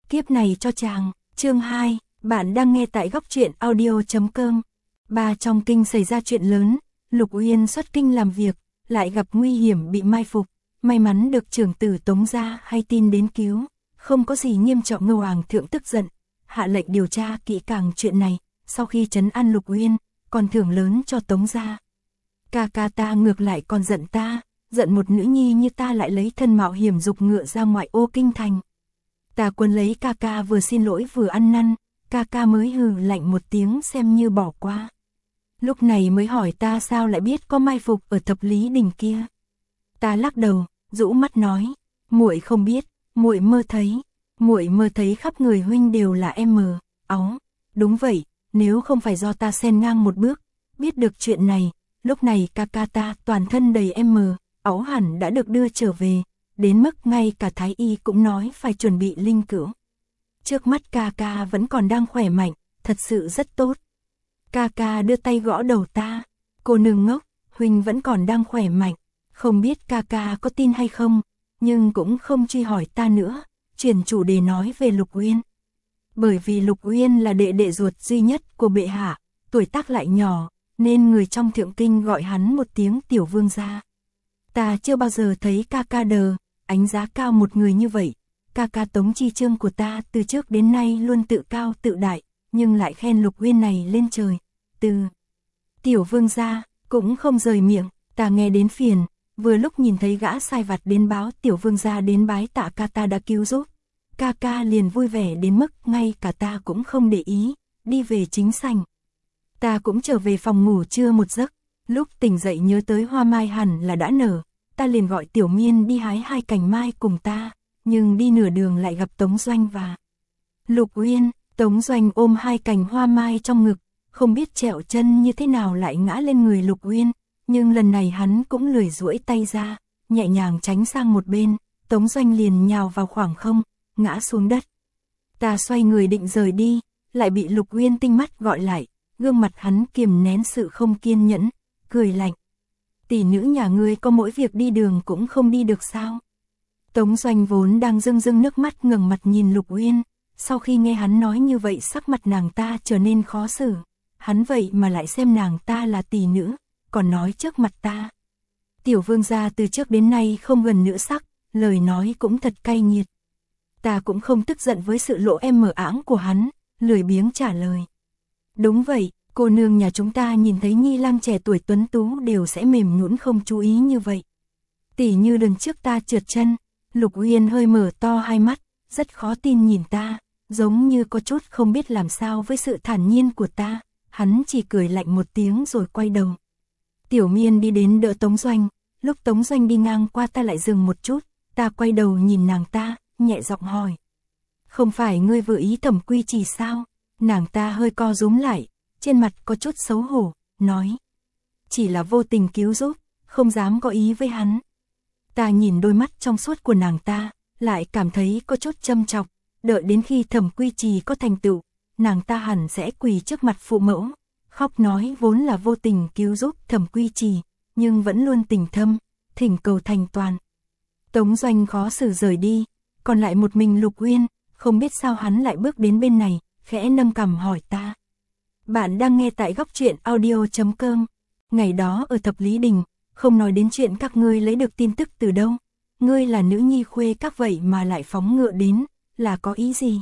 kiếp này cho chàng. Chương 2, bạn đang nghe tại góc truyện audio.com. Trong kinh xảy ra chuyện lớn, Lục Uyên xuất kinh làm việc, lại gặp nguy hiểm bị mai phục, may mắn được trưởng tử Tống gia hay tin đến cứu, không có gì nghiêm trọng. Ngô Hoàng thượng tức giận, hạ lệnh điều tra kỹ càng chuyện này, sau khi trấn an Lục Uyên, còn thưởng lớn cho Tống gia. Ca ca ta ngược lại còn giận ta, giận một nữ nhi như ta lại lấy thân mạo hiểm dục ngựa ra ngoại ô kinh thành. Ta quân lấy ca ca vừa xin lỗi vừa ăn năn, ca ca mới hừ lạnh một tiếng xem như bỏ qua. Lúc này mới hỏi ta sao lại biết có mai phục ở Thập Lý Đình kia. Ta lắc đầu, rũ mắt nói, muội không biết, muội mơ thấy khắp người huynh đều là em áo. Đúng vậy, nếu không phải do ta xen ngang một bước, biết được chuyện này, lúc này ca ca ta toàn thân đầy áo hẳn đã được đưa trở về, đến mức ngay cả thái y cũng nói phải chuẩn bị linh cữu. Trước mắt ca ca vẫn còn đang khỏe mạnh, thật sự rất tốt. Ca ca đưa tay gõ đầu ta, cô nương ngốc, huynh vẫn còn đang khỏe mạnh, không biết ca ca có tin hay không, nhưng cũng không truy hỏi ta nữa, chuyển chủ đề nói về Lục Uyên. Bởi vì Lục Uyên là đệ đệ ruột duy nhất của bệ hạ, tuổi tác lại nhỏ, nên người trong thượng kinh gọi hắn một tiếng tiểu vương gia. Ta chưa bao giờ thấy ca ca ánh giá cao một người như vậy. Ca ca Tống Chi Chương của ta từ trước đến nay luôn tự cao tự đại, nhưng lại khen Lục Uyên này lên trời. Từ tiểu vương gia cũng không rời miệng, ta nghe đến phiền, vừa lúc nhìn thấy gã sai vặt đến báo tiểu vương gia đến bái tạ ca ta đã cứu giúp. Ca ca liền vui vẻ đến mức ngay cả ta cũng không để ý, đi về chính sảnh. Ta cũng trở về phòng ngủ trưa một giấc, lúc tỉnh dậy nhớ tới hoa mai hẳn là đã nở, ta liền gọi Tiểu Miên đi hái 2 cành mai cùng ta, nhưng đi nửa đường lại gặp Tống Doanh và Lục Uyên. Tống Doanh ôm 2 cành hoa mai trong ngực, không biết trẹo chân như thế nào lại ngã lên người Lục Uyên, nhưng lần này hắn cũng lười duỗi tay ra, nhẹ nhàng tránh sang một bên, Tống Doanh liền nhào vào khoảng không, ngã xuống đất. Ta xoay người định rời đi, lại bị Lục Uyên tinh mắt gọi lại, gương mặt hắn kiềm nén sự không kiên nhẫn, cười lạnh. Tỷ nữ nhà ngươi có mỗi việc đi đường cũng không đi được sao? Tống Doanh vốn đang rưng rưng nước mắt ngẩng mặt nhìn Lục Uyên, sau khi nghe hắn nói như vậy sắc mặt nàng ta trở nên khó xử, hắn vậy mà lại xem nàng ta là tỷ nữ, còn nói trước mặt ta. Tiểu vương gia từ trước đến nay không gần nữ sắc, lời nói cũng thật cay nghiệt. Ta cũng không tức giận với sự lộ áng của hắn, lười biếng trả lời. Đúng vậy, cô nương nhà chúng ta nhìn thấy nhi lang trẻ tuổi tuấn tú đều sẽ mềm nhũn không chú ý như vậy. Tỉ như lần trước ta trượt chân, Lục Uyên hơi mở to hai mắt, rất khó tin nhìn ta, giống như có chút không biết làm sao với sự thản nhiên của ta, hắn chỉ cười lạnh một tiếng rồi quay đầu. Tiểu Miên đi đến đỡ Tống Doanh, lúc Tống Doanh đi ngang qua ta lại dừng một chút, ta quay đầu nhìn nàng ta, nhẹ giọng hỏi. Không phải ngươi vừa ý Thẩm Quy Trì sao? Nàng ta hơi co rúm lại, trên mặt có chút xấu hổ, nói. Chỉ là vô tình cứu giúp, không dám có ý với hắn. Ta nhìn đôi mắt trong suốt của nàng ta, lại cảm thấy có chút châm chọc, đợi đến khi Thẩm Quy Trì có thành tựu, nàng ta hẳn sẽ quỳ trước mặt phụ mẫu, khóc nói vốn là vô tình cứu giúp Thẩm Quy Trì, nhưng vẫn luôn tình thâm, thỉnh cầu thành toàn. Tống Doanh khó xử rời đi, còn lại một mình Lục Uyên, không biết sao hắn lại bước đến bên này, khẽ nâng cằm hỏi ta. Bạn đang nghe tại góc truyện audio.com. Ngày đó ở Thập Lý Đình, không nói đến chuyện các ngươi lấy được tin tức từ đâu. Ngươi là nữ nhi khuê các vậy mà lại phóng ngựa đến, là có ý gì?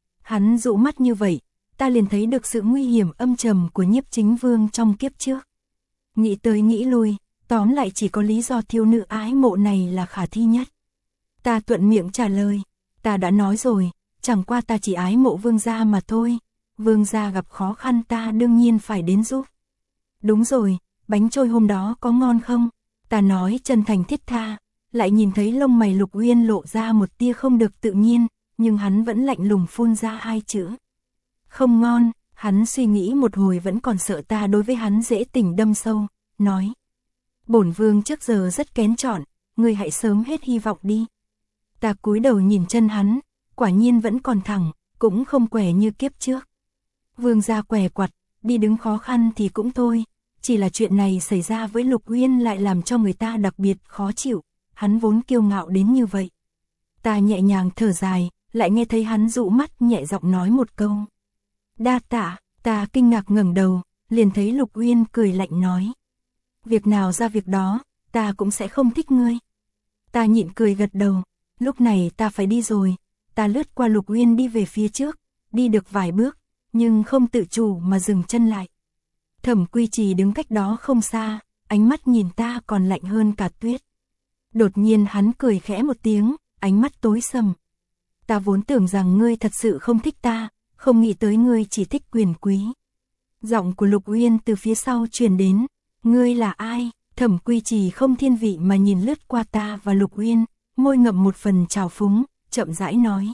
Hắn dụ mắt như vậy, ta liền thấy được sự nguy hiểm âm trầm của Nhiếp Chính Vương trong kiếp trước. Nghĩ tới nghĩ lui, tóm lại chỉ có lý do thiếu nữ ái mộ này là khả thi nhất. Ta thuận miệng trả lời, ta đã nói rồi, chẳng qua ta chỉ ái mộ vương gia mà thôi. Vương gia gặp khó khăn ta đương nhiên phải đến giúp. Đúng rồi, bánh trôi hôm đó có ngon không? Ta nói chân thành thiết tha, lại nhìn thấy lông mày Lục Uyên lộ ra một tia không được tự nhiên, nhưng hắn vẫn lạnh lùng phun ra 2 chữ. Không ngon, hắn suy nghĩ một hồi vẫn còn sợ ta đối với hắn dễ tình đâm sâu, nói. Bổn vương trước giờ rất kén chọn, ngươi hãy sớm hết hy vọng đi. Ta cúi đầu nhìn chân hắn, quả nhiên vẫn còn thẳng, cũng không quẻ như kiếp trước. Vương gia què quặt, đi đứng khó khăn thì cũng thôi, chỉ là chuyện này xảy ra với Lục Uyên lại làm cho người ta đặc biệt khó chịu, hắn vốn kiêu ngạo đến như vậy. Ta nhẹ nhàng thở dài, lại nghe thấy hắn dụ mắt nhẹ giọng nói một câu. Đa tạ, ta kinh ngạc ngẩng đầu, liền thấy Lục Uyên cười lạnh nói. Việc nào ra việc đó, ta cũng sẽ không thích ngươi. Ta nhịn cười gật đầu, lúc này ta phải đi rồi. Ta lướt qua Lục Uyên đi về phía trước, đi được vài bước, nhưng không tự chủ mà dừng chân lại. Thẩm Quy Trì đứng cách đó không xa, ánh mắt nhìn ta còn lạnh hơn cả tuyết. Đột nhiên hắn cười khẽ một tiếng, ánh mắt tối sầm. Ta vốn tưởng rằng ngươi thật sự không thích ta, không nghĩ tới ngươi chỉ thích quyền quý. Giọng của Lục Uyên từ phía sau truyền đến, ngươi là ai? Thẩm Quy Trì không thiên vị mà nhìn lướt qua ta và Lục Uyên, môi ngậm một phần trào phúng, chậm rãi nói.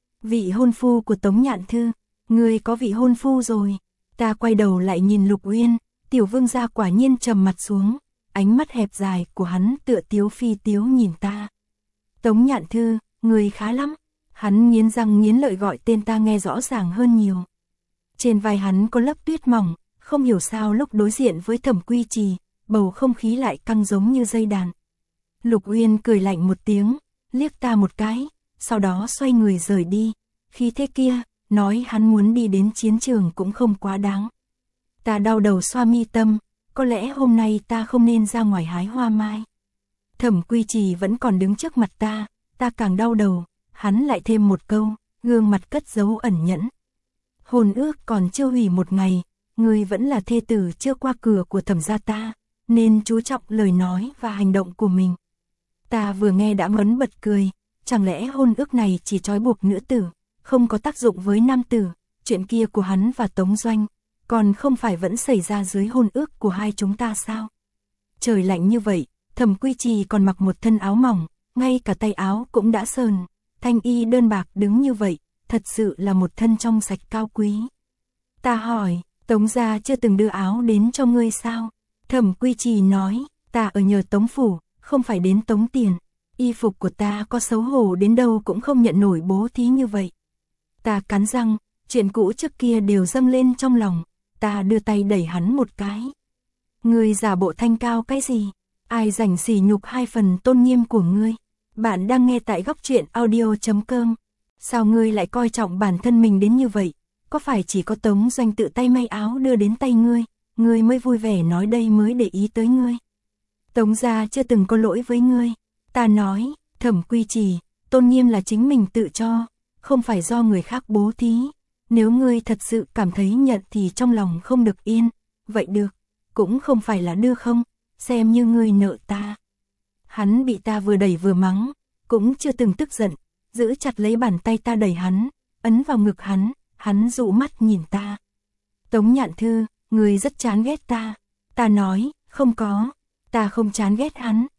Vị hôn phu của Tống Nhạn Thư, ngươi có vị hôn phu rồi. Ta quay đầu lại nhìn Lục Uyên, tiểu vương gia quả nhiên trầm mặt xuống, ánh mắt hẹp dài của hắn tựa tiếu phi tiếu nhìn ta. Tống Nhạn Thư, người khá lắm. Hắn nghiến răng nghiến lợi gọi tên ta nghe rõ ràng hơn nhiều. Trên vai hắn có lớp tuyết mỏng, không hiểu sao lúc đối diện với Thẩm Quy Trì, bầu không khí lại căng giống như dây đàn. Lục Uyên cười lạnh một tiếng, liếc ta một cái, sau đó xoay người rời đi. Khi thế kia, nói hắn muốn đi đến chiến trường cũng không quá đáng. Ta đau đầu xoa mi tâm, có lẽ hôm nay ta không nên ra ngoài hái hoa mai. Thẩm Quy Trì vẫn còn đứng trước mặt ta càng đau đầu. Hắn lại thêm một câu, gương mặt cất giấu ẩn nhẫn. Hôn ước còn chưa hủy một ngày, ngươi vẫn là thê tử chưa qua cửa của Thẩm gia ta, nên chú trọng lời nói và hành động của mình. Ta vừa nghe đã ngấn bật cười, chẳng lẽ hôn ước này chỉ trói buộc nữ tử, không có tác dụng với nam tử, chuyện kia của hắn và Tống Doanh, còn không phải vẫn xảy ra dưới hôn ước của hai chúng ta sao? Trời lạnh như vậy, Thẩm Quy Trì còn mặc một thân áo mỏng, ngay cả tay áo cũng đã sờn. Thanh y đơn bạc đứng như vậy, thật sự là một thân trong sạch cao quý. Ta hỏi, Tống gia chưa từng đưa áo đến cho ngươi sao? Thẩm Quy Trì nói, ta ở nhờ Tống phủ, không phải đến tống tiền. Y phục của ta có xấu hổ đến đâu cũng không nhận nổi bố thí như vậy. Ta cắn răng, chuyện cũ trước kia đều dâng lên trong lòng, ta đưa tay đẩy hắn một cái. Ngươi giả bộ thanh cao cái gì? Ai rảnh sỉ nhục hai phần tôn nghiêm của ngươi? Bạn đang nghe tại góc truyện audio.com. Sao ngươi lại coi trọng bản thân mình đến như vậy? Có phải chỉ có Tống Doanh tự tay may áo đưa đến tay ngươi mới vui vẻ nói đây mới để ý tới ngươi? Tống gia chưa từng có lỗi với ngươi. Ta nói, Thẩm Quy Trì, tôn nghiêm là chính mình tự cho, không phải do người khác bố thí. Nếu ngươi thật sự cảm thấy nhận thì trong lòng không được yên, vậy được, cũng không phải là đưa không, xem như ngươi nợ ta. Hắn bị ta vừa đẩy vừa mắng, cũng chưa từng tức giận, giữ chặt lấy bàn tay ta đẩy hắn, ấn vào ngực hắn dụ mắt nhìn ta. Tống Nhạn Thư, người rất chán ghét ta. Ta nói, không có, ta không chán ghét hắn,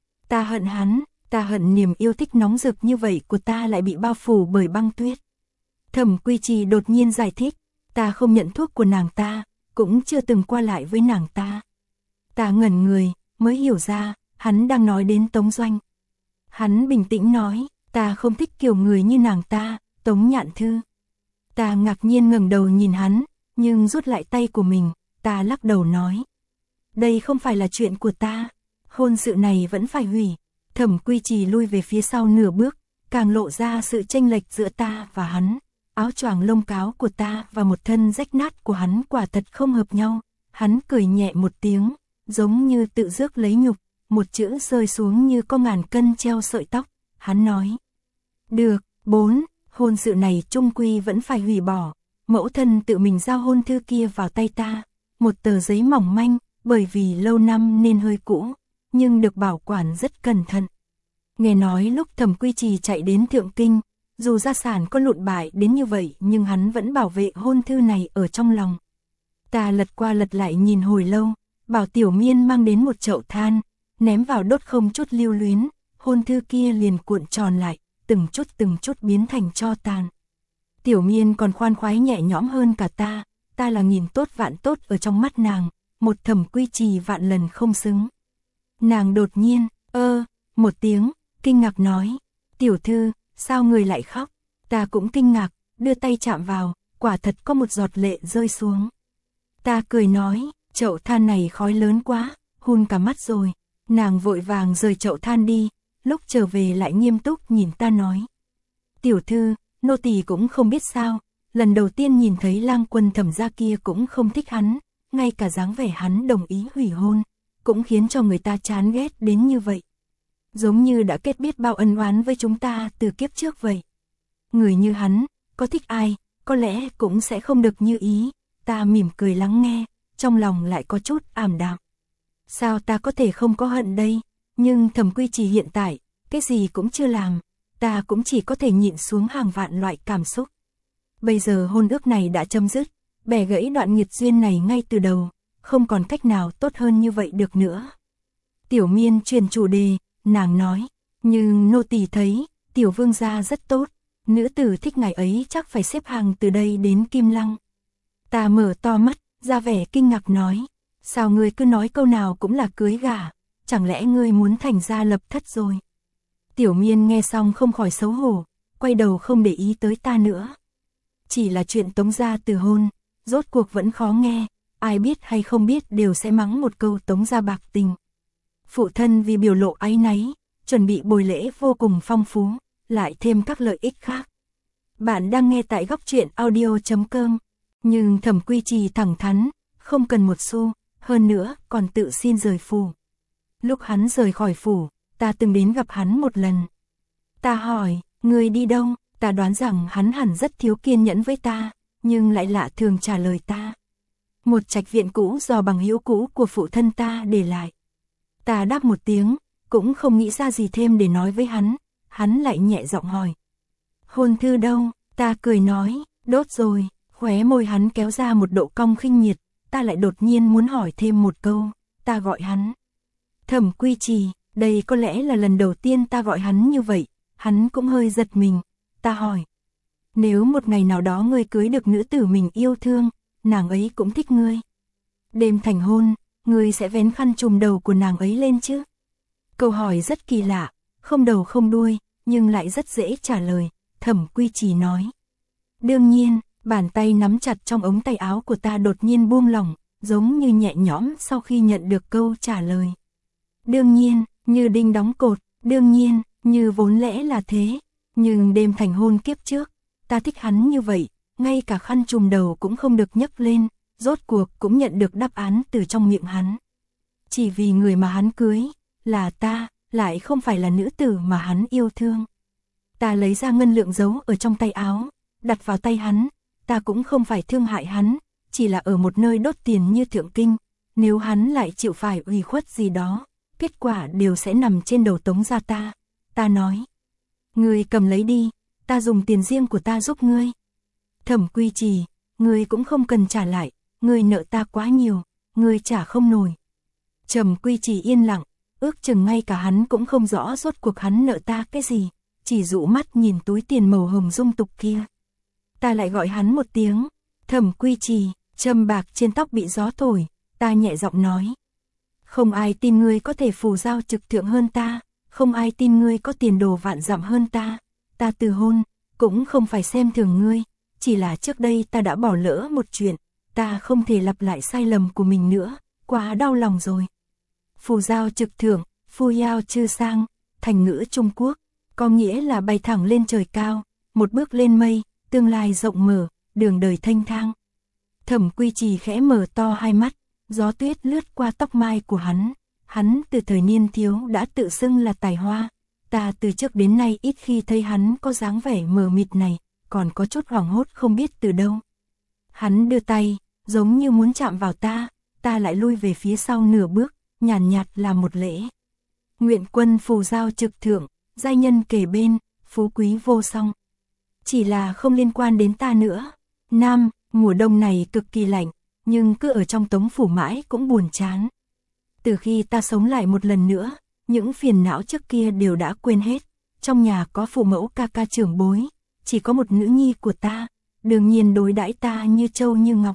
ta hận niềm yêu thích nóng rực như vậy của ta lại bị bao phủ bởi băng tuyết. Thẩm Quy Trì đột nhiên giải thích, ta không nhận thuốc của nàng ta, cũng chưa từng qua lại với nàng ta. Ta ngẩn người, mới hiểu ra, hắn đang nói đến Tống Doanh. Hắn bình tĩnh nói, ta không thích kiểu người như nàng ta, Tống Nhạn Thư. Ta ngạc nhiên ngẩng đầu nhìn hắn, nhưng rút lại tay của mình, ta lắc đầu nói. Đây không phải là chuyện của ta, hôn sự này vẫn phải hủy. Thẩm Quy Trì lui về phía sau nửa bước, càng lộ ra sự chênh lệch giữa ta và hắn. Áo choàng lông cáo của ta và một thân rách nát của hắn quả thật không hợp nhau. Hắn cười nhẹ một tiếng, giống như tự rước lấy nhục, một chữ rơi xuống như có ngàn cân treo sợi tóc. Hắn nói, được, 4, hôn sự này chung quy vẫn phải hủy bỏ. Mẫu thân tự mình giao hôn thư kia vào tay ta, một tờ giấy mỏng manh, bởi vì lâu năm nên hơi cũ, nhưng được bảo quản rất cẩn thận. Nghe nói lúc Thẩm Quy Trì chạy đến Thượng Kinh, dù gia sản có lụn bại đến như vậy nhưng hắn vẫn bảo vệ hôn thư này ở trong lòng. Ta lật qua lật lại nhìn hồi lâu, bảo Tiểu Miên mang đến một chậu than, ném vào đốt không chút lưu luyến, hôn thư kia liền cuộn tròn lại, từng chút biến thành tro tàn. Tiểu Miên còn khoan khoái nhẹ nhõm hơn cả ta là nghìn tốt vạn tốt ở trong mắt nàng, một Thẩm Quy Trì vạn lần không xứng. Nàng đột nhiên, một tiếng, kinh ngạc nói, tiểu thư, sao người lại khóc? Ta cũng kinh ngạc, đưa tay chạm vào, quả thật có một giọt lệ rơi xuống. Ta cười nói, chậu than này khói lớn quá, hun cả mắt rồi. Nàng vội vàng rời chậu than đi, lúc trở về lại nghiêm túc nhìn ta nói. Tiểu thư, nô tỳ cũng không biết sao, lần đầu tiên nhìn thấy Lang Quân Thẩm gia kia cũng không thích hắn, ngay cả dáng vẻ hắn đồng ý hủy hôn, cũng khiến cho người ta chán ghét đến như vậy. Giống như đã kết biết bao ân oán với chúng ta từ kiếp trước vậy. Người như hắn, có thích ai, có lẽ cũng sẽ không được như ý. Ta mỉm cười lắng nghe, trong lòng lại có chút ảm đạm. Sao ta có thể không có hận đây, nhưng Thẩm Quy Trì hiện tại, cái gì cũng chưa làm, ta cũng chỉ có thể nhịn xuống hàng vạn loại cảm xúc. Bây giờ hôn ước này đã chấm dứt, bẻ gãy đoạn nghiệt duyên này ngay từ đầu, không còn cách nào tốt hơn như vậy được nữa. Tiểu Miên chuyển chủ đề, nàng nói, nhưng nô tỳ thấy, tiểu vương gia rất tốt, nữ tử thích ngài ấy chắc phải xếp hàng từ đây đến Kim Lăng. Ta mở to mắt, ra vẻ kinh ngạc nói, sao ngươi cứ nói câu nào cũng là cưới gả, chẳng lẽ ngươi muốn thành gia lập thất rồi. Tiểu Miên nghe xong không khỏi xấu hổ, quay đầu không để ý tới ta nữa. Chỉ là chuyện tống gia từ hôn, rốt cuộc vẫn khó nghe, ai biết hay không biết đều sẽ mắng một câu tống gia bạc tình. Phụ thân vì biểu lộ áy náy, chuẩn bị buổi lễ vô cùng phong phú, lại thêm các lợi ích khác. Bạn đang nghe tại góc truyện audio.com, nhưng Thẩm Quy Trì thẳng thắn, không cần một xu, hơn nữa còn tự xin rời phủ. Lúc hắn rời khỏi phủ, ta từng đến gặp hắn một lần. Ta hỏi, người đi đâu? Ta đoán rằng hắn hẳn rất thiếu kiên nhẫn với ta, nhưng lại lạ thường trả lời ta. Một trạch viện cũ do bằng hữu cũ của phụ thân ta để lại. Ta đáp một tiếng, cũng không nghĩ ra gì thêm để nói với hắn lại nhẹ giọng hỏi. Hôn thư đâu? Ta cười nói, đốt rồi, khóe môi hắn kéo ra một độ cong khinh miệt, ta lại đột nhiên muốn hỏi thêm một câu, ta gọi hắn. Thẩm Quy Trì, đây có lẽ là lần đầu tiên ta gọi hắn như vậy, hắn cũng hơi giật mình, ta hỏi. Nếu một ngày nào đó ngươi cưới được nữ tử mình yêu thương, nàng ấy cũng thích ngươi. Đêm thành hôn, ngươi sẽ vén khăn trùm đầu của nàng ấy lên chứ? Câu hỏi rất kỳ lạ, không đầu không đuôi, nhưng lại rất dễ trả lời, Thẩm Quy Trì nói. Đương nhiên, bàn tay nắm chặt trong ống tay áo của ta đột nhiên buông lỏng, giống như nhẹ nhõm sau khi nhận được câu trả lời. Đương nhiên, như đinh đóng cột, đương nhiên, như vốn lẽ là thế, nhưng đêm thành hôn kiếp trước, ta thích hắn như vậy, ngay cả khăn trùm đầu cũng không được nhấc lên, rốt cuộc cũng nhận được đáp án từ trong miệng hắn. Chỉ vì người mà hắn cưới, là ta, lại không phải là nữ tử mà hắn yêu thương. Ta lấy ra ngân lượng giấu ở trong tay áo, đặt vào tay hắn, ta cũng không phải thương hại hắn, chỉ là ở một nơi đốt tiền như Thượng Kinh, nếu hắn lại chịu phải ủy khuất gì đó, kết quả đều sẽ nằm trên đầu Tống gia ta. Ta nói, ngươi cầm lấy đi, ta dùng tiền riêng của ta giúp ngươi. Thẩm Quy Trì, ngươi cũng không cần trả lại, ngươi nợ ta quá nhiều, ngươi trả không nổi. Thẩm Quy Trì yên lặng, ước chừng ngay cả hắn cũng không rõ rốt cuộc hắn nợ ta cái gì, chỉ dụ mắt nhìn túi tiền màu hồng dung tục kia. Ta lại gọi hắn một tiếng, Thẩm Quy Trì, châm bạc trên tóc bị gió thổi, ta nhẹ giọng nói. Không ai tin ngươi có thể phù giao trực thượng hơn ta, không ai tin ngươi có tiền đồ vạn dặm hơn ta. Ta từ hôn, cũng không phải xem thường ngươi, chỉ là trước đây ta đã bỏ lỡ một chuyện, ta không thể lặp lại sai lầm của mình nữa, quá đau lòng rồi. Phù giao trực thượng, phu yao chư sang, thành ngữ Trung Quốc, có nghĩa là bay thẳng lên trời cao, một bước lên mây, tương lai rộng mở, đường đời thanh thang. Thẩm Quy Trì khẽ mở to hai mắt, gió tuyết lướt qua tóc mai của hắn từ thời niên thiếu đã tự xưng là tài hoa. Ta từ trước đến nay ít khi thấy hắn có dáng vẻ mờ mịt này, còn có chút hoảng hốt không biết từ đâu. Hắn đưa tay, giống như muốn chạm vào ta, ta lại lui về phía sau nửa bước, nhàn nhạt làm một lễ. Nguyện quân phù giao trực thượng, giai nhân kề bên, phú quý vô song. Chỉ là không liên quan đến ta nữa. Nam, mùa đông này cực kỳ lạnh, nhưng cứ ở trong Tống phủ mãi cũng buồn chán. Từ khi ta sống lại một lần nữa, những phiền não trước kia đều đã quên hết. Trong nhà có phụ mẫu ca ca trưởng bối, chỉ có một nữ nhi của ta, đương nhiên đối đãi ta như châu như ngọc.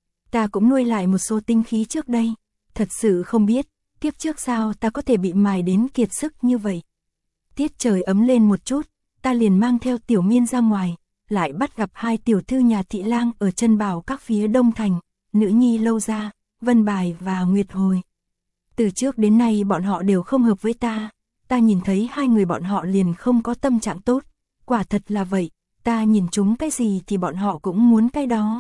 Ta cũng nuôi lại một số tinh khí trước đây, thật sự không biết, kiếp trước sao ta có thể bị mài đến kiệt sức như vậy. Tiết trời ấm lên một chút, ta liền mang theo Tiểu Miên ra ngoài, lại bắt gặp hai tiểu thư nhà thị lang ở chân bảo các phía đông thành, nữ nhi Lâu Gia, Vân Bài và Nguyệt Hồi. Từ trước đến nay bọn họ đều không hợp với ta nhìn thấy hai người bọn họ liền không có tâm trạng tốt, quả thật là vậy, ta nhìn chúng cái gì thì bọn họ cũng muốn cái đó.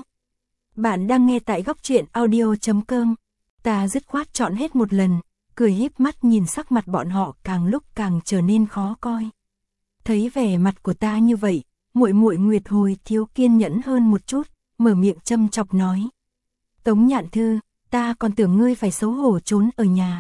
Bạn đang nghe tại góc truyện audio.com. Ta dứt khoát chọn hết một lần, cười híp mắt nhìn sắc mặt bọn họ càng lúc càng trở nên khó coi. Thấy vẻ mặt của ta như vậy, muội muội Nguyệt Hồi thiếu kiên nhẫn hơn một chút, mở miệng châm chọc nói. Tống Nhạn Thư, ta còn tưởng ngươi phải xấu hổ trốn ở nhà.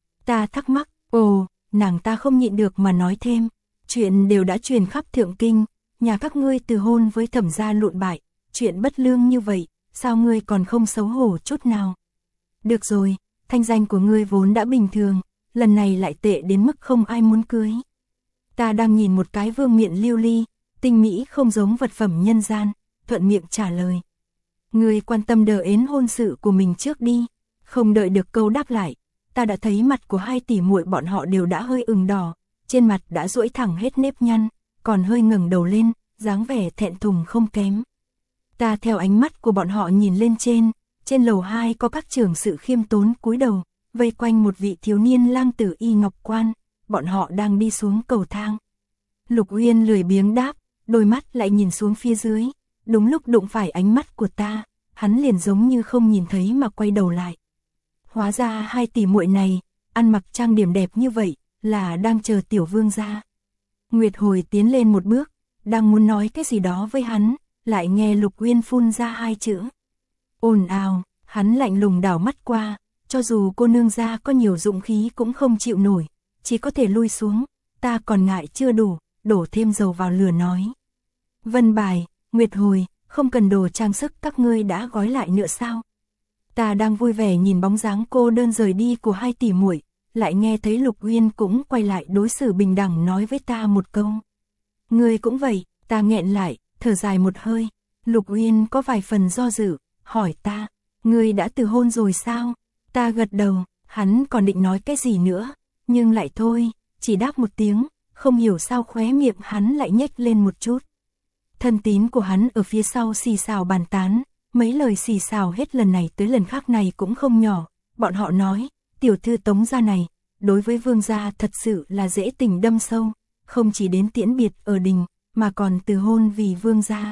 Ta thắc mắc, nàng ta không nhịn được mà nói thêm, chuyện đều đã truyền khắp Thượng Kinh, nhà các ngươi từ hôn với Thẩm gia lụn bại, chuyện bất lương như vậy, sao ngươi còn không xấu hổ chút nào? Được rồi, thanh danh của ngươi vốn đã bình thường, lần này lại tệ đến mức không ai muốn cưới. Ta đang nhìn một cái vương miện lưu ly, tinh mỹ không giống vật phẩm nhân gian, thuận miệng trả lời. Ngươi quan tâm đờ ến hôn sự của mình trước đi, không đợi được câu đáp lại, ta đã thấy mặt của hai tỷ muội bọn họ đều đã hơi ửng đỏ, trên mặt đã duỗi thẳng hết nếp nhăn, còn hơi ngẩng đầu lên, dáng vẻ thẹn thùng không kém. Ta theo ánh mắt của bọn họ nhìn lên trên lầu 2 có các trưởng sự khiêm tốn cúi đầu, vây quanh một vị thiếu niên lang tử y ngọc quan, bọn họ đang đi xuống cầu thang. Lục Uyên lười biếng đáp, đôi mắt lại nhìn xuống phía dưới, đúng lúc đụng phải ánh mắt của ta, hắn liền giống như không nhìn thấy mà quay đầu lại. Hóa ra hai tỷ muội này, ăn mặc trang điểm đẹp như vậy, là đang chờ tiểu vương gia. Nguyệt Hồi tiến lên một bước, đang muốn nói cái gì đó với hắn, lại nghe Lục Uyên phun ra hai chữ. Ồn ào, hắn lạnh lùng đảo mắt qua, cho dù cô nương gia có nhiều dụng khí cũng không chịu nổi, chỉ có thể lui xuống, ta còn ngại chưa đủ, đổ thêm dầu vào lửa nói. Vân Bài, Nguyệt Hồi, không cần đồ trang sức các ngươi đã gói lại nữa sao? Ta đang vui vẻ nhìn bóng dáng cô đơn rời đi của hai tỷ muội, lại nghe thấy Lục Uyên cũng quay lại đối xử bình đẳng nói với ta một câu. Ngươi cũng vậy, ta nghẹn lại, thở dài một hơi. Lục Uyên có vài phần do dự, hỏi ta, ngươi đã từ hôn rồi sao? Ta gật đầu, hắn còn định nói cái gì nữa, nhưng lại thôi, chỉ đáp một tiếng, không hiểu sao khóe miệng hắn lại nhếch lên một chút. Thân tín của hắn ở phía sau xì xào bàn tán, mấy lời xì xào hết lần này tới lần khác này cũng không nhỏ, bọn họ nói, tiểu thư Tống gia này, đối với vương gia thật sự là dễ tình đâm sâu, không chỉ đến tiễn biệt ở đình, mà còn từ hôn vì vương gia.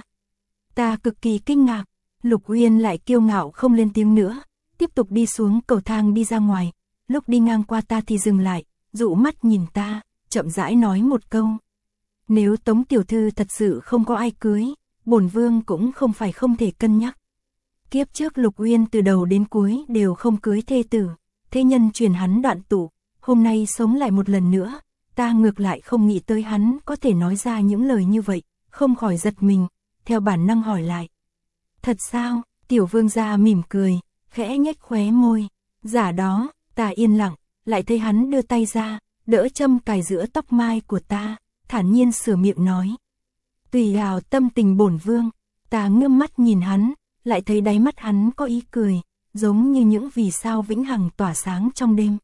Ta cực kỳ kinh ngạc, Lục Uyên lại kiêu ngạo không lên tiếng nữa, tiếp tục đi xuống cầu thang đi ra ngoài, lúc đi ngang qua ta thì dừng lại, dụ mắt nhìn ta, chậm rãi nói một câu. Nếu Tống tiểu thư thật sự không có ai cưới, bổn vương cũng không phải không thể cân nhắc. Kiếp trước Lục Uyên từ đầu đến cuối đều không cưới thê tử, thế nhân truyền hắn đoạn tụ, hôm nay sống lại một lần nữa, ta ngược lại không nghĩ tới hắn có thể nói ra những lời như vậy, không khỏi giật mình, theo bản năng hỏi lại. Thật sao? Tiểu vương gia mỉm cười, khẽ nhếch khóe môi. Giả đó, ta yên lặng, lại thấy hắn đưa tay ra, đỡ châm cài giữa tóc mai của ta, thản nhiên sửa miệng nói. Tùy hào tâm tình bổn vương, ta ngước mắt nhìn hắn, lại thấy đáy mắt hắn có ý cười, giống như những vì sao vĩnh hằng tỏa sáng trong đêm.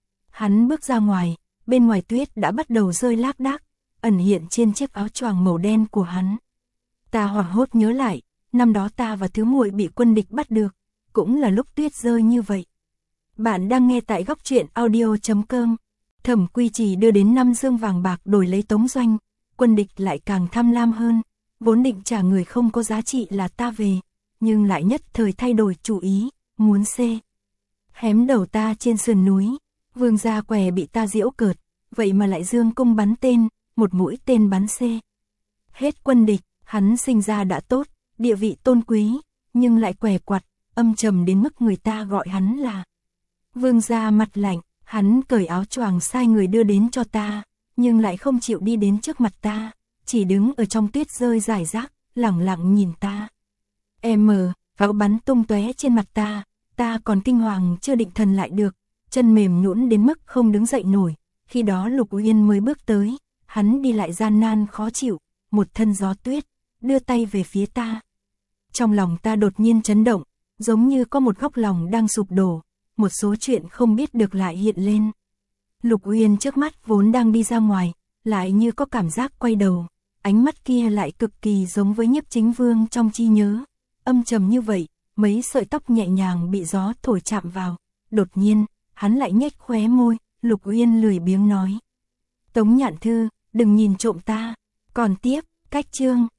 Hắn bước ra ngoài, bên ngoài tuyết đã bắt đầu rơi lác đác, ẩn hiện trên chiếc áo choàng màu đen của hắn. Ta hoảng hốt nhớ lại, năm đó ta và thứ muội bị quân địch bắt được, cũng là lúc tuyết rơi như vậy. Bạn đang nghe tại góc truyện audio.com. Thẩm Quy Trì đưa đến 5 dương vàng bạc đổi lấy Tống Doanh, quân địch lại càng tham lam hơn, vốn định trả người không có giá trị là ta về, nhưng lại nhất thời thay đổi chủ ý, muốn hém đầu ta trên sườn núi. Vương gia què bị ta giễu cợt, vậy mà lại dương cung bắn tên, một mũi tên bắn hết quân địch. Hắn sinh ra đã tốt, địa vị tôn quý, nhưng lại què quặt, âm trầm đến mức người ta gọi hắn là vương gia mặt lạnh. Hắn cởi áo choàng sai người đưa đến cho ta, nhưng lại không chịu đi đến trước mặt ta, chỉ đứng ở trong tuyết rơi rải rác, lẳng lặng nhìn ta. Pháo bắn tung tóe trên mặt ta còn kinh hoàng chưa định thần lại được, chân mềm nhũn đến mức không đứng dậy nổi. Khi đó Lục Uyên mới bước tới, hắn đi lại gian nan khó chịu, một thân gió tuyết, đưa tay về phía ta. Trong lòng ta đột nhiên chấn động, giống như có một góc lòng đang sụp đổ, một số chuyện không biết được lại hiện lên. Lục Uyên trước mắt vốn đang đi ra ngoài, lại như có cảm giác quay đầu, ánh mắt kia lại cực kỳ giống với Nhiếp Chính Vương trong trí nhớ, âm trầm như vậy, mấy sợi tóc nhẹ nhàng bị gió thổi chạm vào. Đột nhiên, hắn lại nhếch khóe môi, Lục Uyên lười biếng nói. Tống Nhạn Thư, đừng nhìn trộm ta. Còn tiếp, cách chương.